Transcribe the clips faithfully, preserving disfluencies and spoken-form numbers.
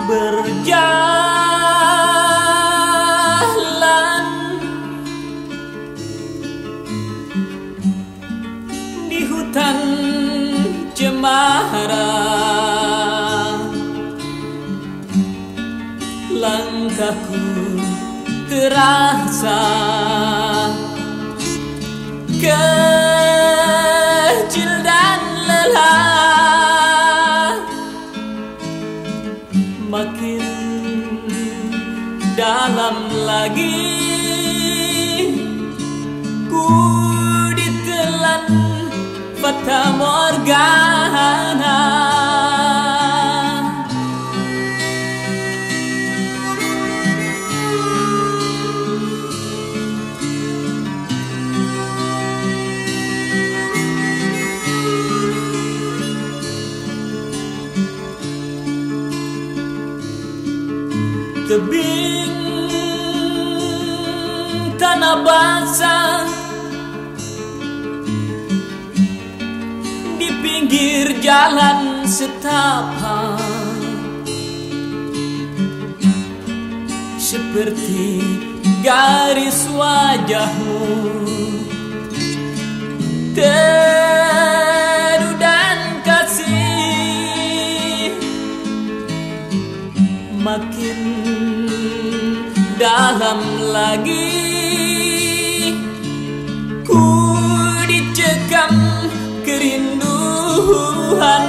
berjalan di hutan cemara, langkahku terasa kecil dan lelah, makin dalam lagi ku ditelan fata morgana. Tebing tanah basah di pinggir jalan setapak, seperti garis wajahmu teduh dan kasih, makin dalam lagi ku dicekam kerinduan.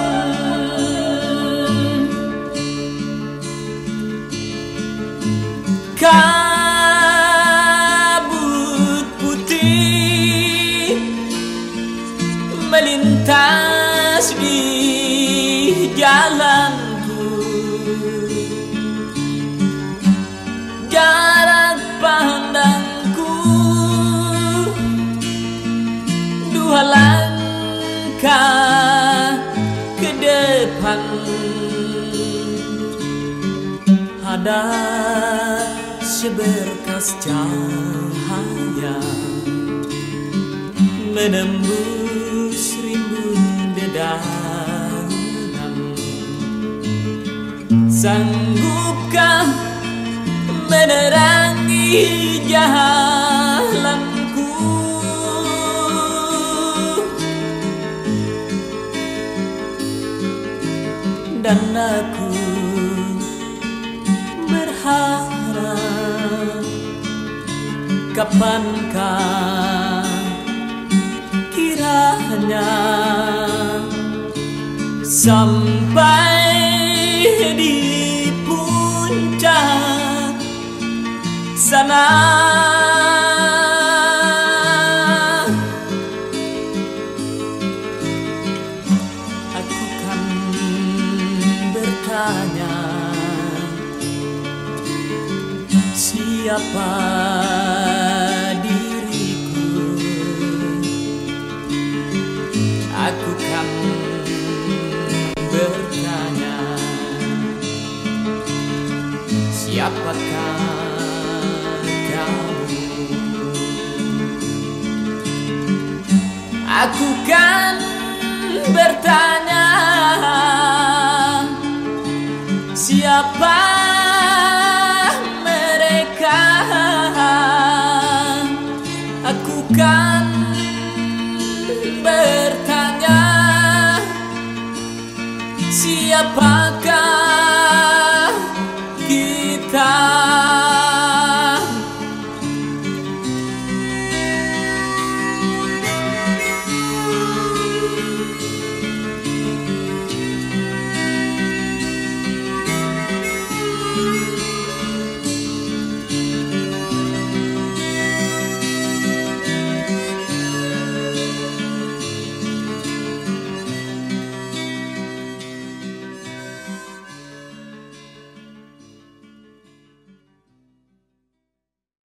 Kabut putih melintas di jalanku, jarak pandangku dua langkah ke depan. Ada seberkas cahaya menembus rimbun dedaunan. Sanggupkah menerangi jalanku? Dan aku berharap, kapankah kiranya sampai di puncak sana aku kan bertanya, siapa diriku? Aku kan bertanya, siapakah kamu? Aku kan bertanya, siapa mereka? Aku kan bertanya, siapakah